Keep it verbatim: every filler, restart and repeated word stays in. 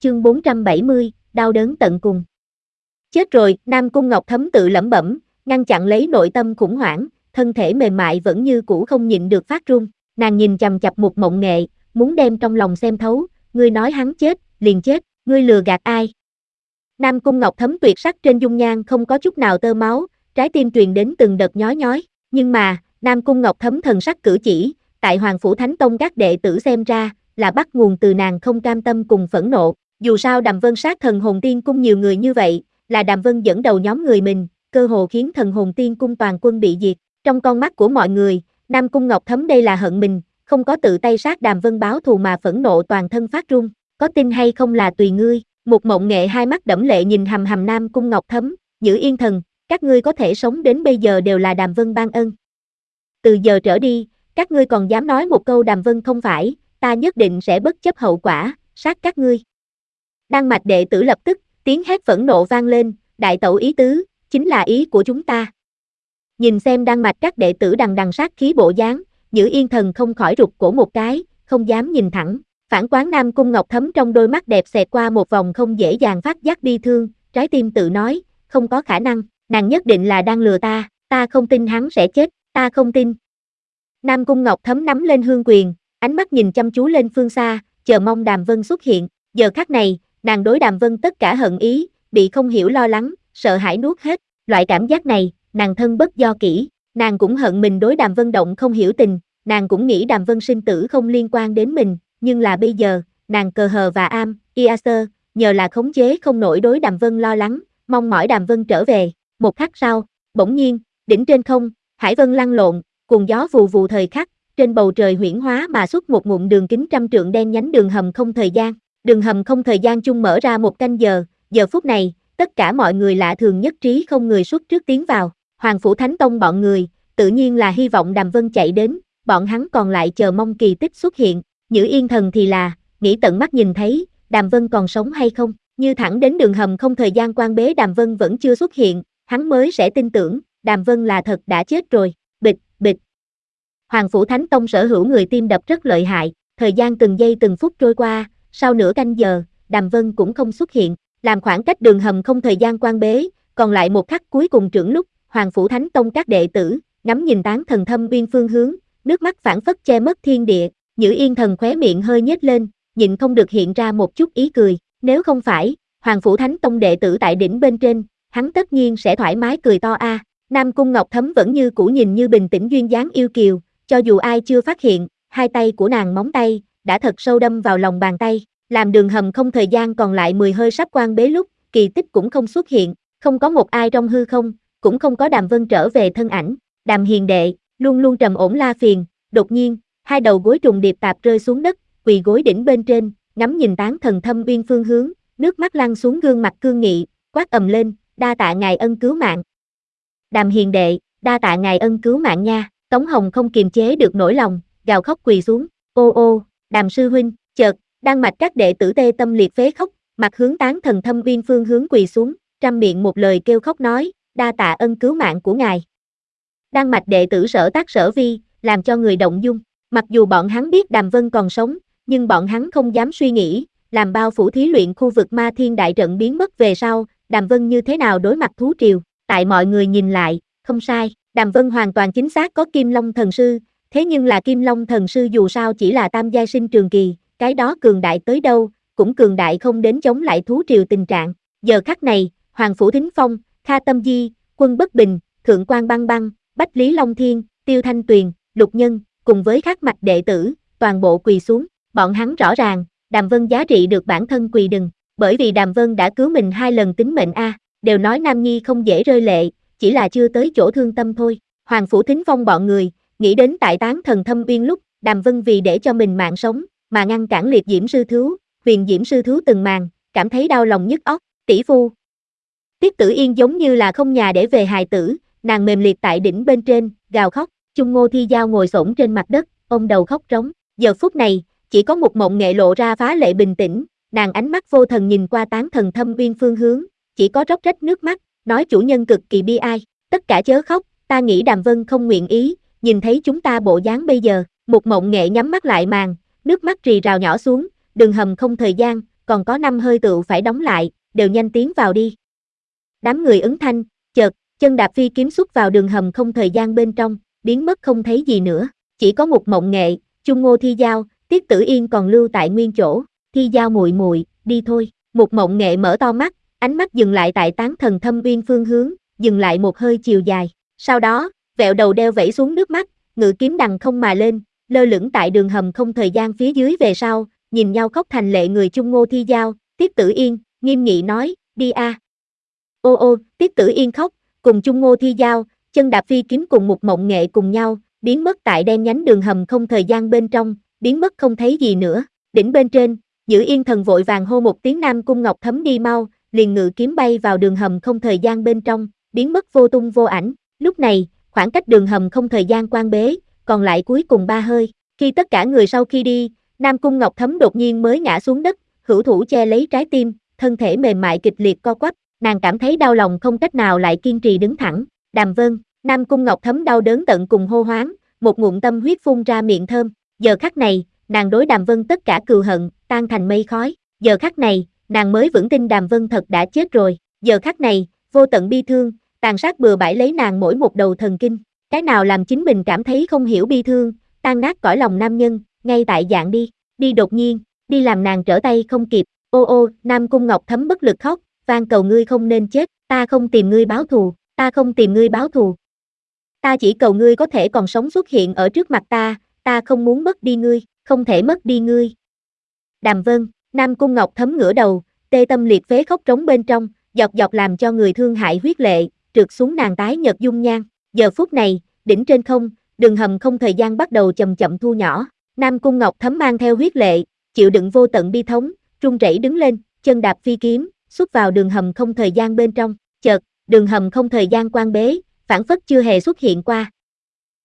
chương bốn trăm bảy mươi, đau đớn tận cùng. Chết rồi, Nam Cung Ngọc Thấm tự lẩm bẩm, ngăn chặn lấy nội tâm khủng hoảng, thân thể mềm mại vẫn như cũ không nhịn được phát run. Nàng nhìn chằm chằm Mục Mộng Nghệ, muốn đem trong lòng xem thấu, ngươi nói hắn chết, liền chết, ngươi lừa gạt ai? Nam Cung Ngọc Thấm tuyệt sắc trên dung nhan không có chút nào tơ máu, trái tim truyền đến từng đợt nhói nhói, nhưng mà, Nam Cung Ngọc Thấm thần sắc cử chỉ, tại Hoàng Phủ Thánh Tông các đệ tử xem ra, là bắt nguồn từ nàng không cam tâm cùng phẫn nộ. Dù sao Đàm Vân sát thần hồn tiên cung nhiều người như vậy, là Đàm Vân dẫn đầu nhóm người mình, cơ hồ khiến thần hồn tiên cung toàn quân bị diệt. Trong con mắt của mọi người, Nam Cung Ngọc Thấm đây là hận mình, không có tự tay sát Đàm Vân báo thù mà phẫn nộ toàn thân phát run. Có tin hay không là tùy ngươi. Mục Mộng Nghệ hai mắt đẫm lệ nhìn hằm hằm Nam Cung Ngọc Thấm, giữ yên thần, các ngươi có thể sống đến bây giờ đều là Đàm Vân ban ân. Từ giờ trở đi, các ngươi còn dám nói một câu Đàm Vân không phải, ta nhất định sẽ bất chấp hậu quả, sát các ngươi. Đan Mạch đệ tử lập tức, tiếng hét phẫn nộ vang lên, đại tẩu ý tứ, chính là ý của chúng ta. Nhìn xem Đan Mạch các đệ tử đằng đằng sát khí bộ dáng, Nhữ Yên Thần không khỏi rụt cổ một cái, không dám nhìn thẳng. Phản quán Nam Cung Ngọc Thấm trong đôi mắt đẹp xẹt qua một vòng không dễ dàng phát giác bi thương, trái tim tự nói, không có khả năng, nàng nhất định là đang lừa ta, ta không tin hắn sẽ chết, ta không tin. Nam Cung Ngọc Thấm nắm lên hương quyền, ánh mắt nhìn chăm chú lên phương xa, chờ mong Đàm Vân xuất hiện. Giờ khắc này, nàng đối Đàm Vân tất cả hận ý, bị không hiểu lo lắng, sợ hãi nuốt hết. Loại cảm giác này, nàng thân bất do kỹ, nàng cũng hận mình đối Đàm Vân động không hiểu tình, nàng cũng nghĩ Đàm Vân sinh tử không liên quan đến mình, nhưng là bây giờ, nàng cờ hờ và am, Iaser, nhờ là khống chế không nổi đối Đàm Vân lo lắng, mong mỏi Đàm Vân trở về. Một khắc sau, bỗng nhiên, đỉnh trên không, hải vân lăn lộn, cuồng gió vù vù thời khắc, trên bầu trời huyễn hóa mà xuất một ngụm đường kính trăm trượng đen nhánh đường hầm không thời gian. Đường hầm không thời gian chung mở ra một canh giờ, giờ phút này, tất cả mọi người lạ thường nhất trí không người xuất trước tiến vào. Hoàng Phủ Thánh Tông bọn người, tự nhiên là hy vọng Đàm Vân chạy đến, bọn hắn còn lại chờ mong kỳ tích xuất hiện. Nhữ Yên Thần thì là, nghĩ tận mắt nhìn thấy, Đàm Vân còn sống hay không, như thẳng đến đường hầm không thời gian quan bế Đàm Vân vẫn chưa xuất hiện, hắn mới sẽ tin tưởng, Đàm Vân là thật đã chết rồi. Bịch, bịch. Hoàng Phủ Thánh Tông sở hữu người tim đập rất lợi hại, thời gian từng giây từng phút trôi qua, sau nửa canh giờ, Đàm Vân cũng không xuất hiện, làm khoảng cách đường hầm không thời gian quan bế, còn lại một khắc cuối cùng trưởng lúc, Hoàng Phủ Thánh Tông các đệ tử, ngắm nhìn Tán Thần Thâm Uyên phương hướng, nước mắt phảng phất che mất thiên địa. Nhữ Yên Thần khóe miệng hơi nhếch lên, nhịn không được hiện ra một chút ý cười, nếu không phải, Hoàng Phủ Thánh Tông đệ tử tại đỉnh bên trên, hắn tất nhiên sẽ thoải mái cười to a. À. Nam Cung Ngọc Thấm vẫn như cũ nhìn như bình tĩnh duyên dáng yêu kiều, cho dù ai chưa phát hiện, hai tay của nàng móng tay, đã thật sâu đâm vào lòng bàn tay, làm đường hầm không thời gian còn lại mười hơi sắp quan bế lúc, kỳ tích cũng không xuất hiện, không có một ai trong hư không, cũng không có Đàm Vân trở về thân ảnh. Đàm hiền đệ, luôn luôn trầm ổn la phiền, đột nhiên, hai đầu gối trùng điệp tạp rơi xuống đất, quỳ gối đỉnh bên trên, ngắm nhìn Tán Thần Thâm Uyên phương hướng, nước mắt lăn xuống gương mặt cương nghị, quát ầm lên, đa tạ ngài ân cứu mạng. Đàm hiền đệ, đa tạ ngài ân cứu mạng nha. Tống Hồng không kiềm chế được nỗi lòng, gào khóc quỳ xuống, ô ô, Đàm sư huynh. Chợt, Đan Mạch các đệ tử tê tâm liệt phế khóc, mặt hướng Tán Thần Thâm Uyên phương hướng quỳ xuống, trăm miệng một lời kêu khóc nói, đa tạ ân cứu mạng của ngài. Đan Mạch đệ tử Sở Tác Sở Vi, làm cho người động dung, mặc dù bọn hắn biết Đàm Vân còn sống, nhưng bọn hắn không dám suy nghĩ, làm bao phủ thí luyện khu vực Ma Thiên đại trận biến mất về sau, Đàm Vân như thế nào đối mặt thú triều. Tại mọi người nhìn lại, không sai, Đàm Vân hoàn toàn chính xác có Kim Long Thần Sư, thế nhưng là Kim Long Thần Sư dù sao chỉ là tam giai sinh trường kỳ, cái đó cường đại tới đâu, cũng cường đại không đến chống lại thú triều tình trạng. Giờ khắc này, Hoàng Phủ Thính Phong, Kha Tâm Di, Quân Bất Bình, Thượng Quan Băng Băng, Bách Lý Long Thiên, Tiêu Thanh Tuyền, Lục Nhân, cùng với các mạch đệ tử, toàn bộ quỳ xuống, bọn hắn rõ ràng, Đàm Vân giá trị được bản thân quỳ đừng, bởi vì Đàm Vân đã cứu mình hai lần tính mệnh a, à. Đều nói nam nhi không dễ rơi lệ, chỉ là chưa tới chỗ thương tâm thôi. Hoàng Phủ Thính Phong bọn người, nghĩ đến tại Tán Thần Thâm Uyên lúc, Đàm Vân vì để cho mình mạng sống, mà ngăn cản liệt diễm sư thú, huyền diễm sư thú từng màn, cảm thấy đau lòng nhức óc. Tỷ phu Tiết Tử Yên giống như là không nhà để về hài tử, nàng mềm liệt tại đỉnh bên trên, gào khóc. Chung Ngô Thi Giao ngồi xổm trên mặt đất, ôm đầu khóc rống. Giờ phút này, chỉ có một Mộng Nghệ lộ ra phá lệ bình tĩnh, nàng ánh mắt vô thần nhìn qua Tán Thần Thâm Uyên phương hướng, chỉ có róc rách nước mắt, nói chủ nhân cực kỳ bi ai, tất cả chớ khóc, ta nghĩ Đàm Vân không nguyện ý, nhìn thấy chúng ta bộ dáng bây giờ. Một Mộng Nghệ nhắm mắt lại màn, nước mắt rì rào nhỏ xuống, đường hầm không thời gian, còn có năm hơi tựu phải đóng lại, đều nhanh tiến vào đi. Đám người ứng thanh, chợt, chân đạp phi kiếm xuất vào đường hầm không thời gian bên trong, biến mất không thấy gì nữa. Chỉ có một Mộng Nghệ, Chung Ngô Thi Giao, Tiết Tử Yên còn lưu tại nguyên chỗ. Thi Giao muội muội, đi thôi. Một Mộng Nghệ mở to mắt, ánh mắt dừng lại tại Tán Thần Thâm Uyên phương hướng, dừng lại một hơi chiều dài. Sau đó, vẹo đầu đeo vẫy xuống nước mắt, ngự kiếm đằng không mà lên, lơ lửng tại đường hầm không thời gian phía dưới về sau, nhìn nhau khóc thành lệ người Chung Ngô Thi Giao, Tiết Tử Yên, nghiêm nghị nói, đi a. À. Ô ô, Tiết Tử Yên khóc, cùng Chung Ngô Thi Giao, chân đạp phi kiếm cùng một Mộng Nghệ cùng nhau, biến mất tại đen nhánh đường hầm không thời gian bên trong, biến mất không thấy gì nữa. Đỉnh bên trên, Giữ Yên Thần vội vàng hô một tiếng Nam Cung Ngọc Thấm đi mau, liền ngự kiếm bay vào đường hầm không thời gian bên trong, biến mất vô tung vô ảnh. Lúc này, khoảng cách đường hầm không thời gian quan bế, còn lại cuối cùng ba hơi. Khi tất cả người sau khi đi, Nam Cung Ngọc Thấm đột nhiên mới ngã xuống đất, hữu thủ che lấy trái tim, thân thể mềm mại kịch liệt co quắp, nàng cảm thấy đau lòng không cách nào lại kiên trì đứng thẳng. Đàm Vân, Nam Cung Ngọc Thấm đau đớn tận cùng hô hoáng, một ngụm tâm huyết phun ra miệng thơm. Giờ khắc này, nàng đối Đàm Vân tất cả cừu hận tan thành mây khói. Giờ khắc này, nàng mới vững tin Đàm Vân thật đã chết rồi. Giờ khắc này, vô tận bi thương, tàn sát bừa bãi lấy nàng mỗi một đầu thần kinh. Cái nào làm chính mình cảm thấy không hiểu bi thương, tan nát cõi lòng nam nhân, ngay tại dạng đi, đi đột nhiên, đi làm nàng trở tay không kịp. Ô ô, Nam Cung Ngọc Thấm bất lực khóc, van cầu ngươi không nên chết, ta không tìm ngươi báo thù, ta không tìm ngươi báo thù. Ta chỉ cầu ngươi có thể còn sống xuất hiện ở trước mặt ta, ta không muốn mất đi ngươi, không thể mất đi ngươi. Đàm Vân, Nam Cung Ngọc Thấm ngửa đầu, tê tâm liệt phế khóc trống bên trong, giọt giọt làm cho người thương hại huyết lệ, trượt xuống nàng tái nhợt dung nhan. Giờ phút này, đỉnh trên không, đường hầm không thời gian bắt đầu chậm chậm thu nhỏ. Nam Cung Ngọc Thấm mang theo huyết lệ, chịu đựng vô tận bi thống, run rẩy đứng lên, chân đạp phi kiếm, xuất vào đường hầm không thời gian bên trong. Chợt, đường hầm không thời gian quan bế, phảng phất chưa hề xuất hiện qua.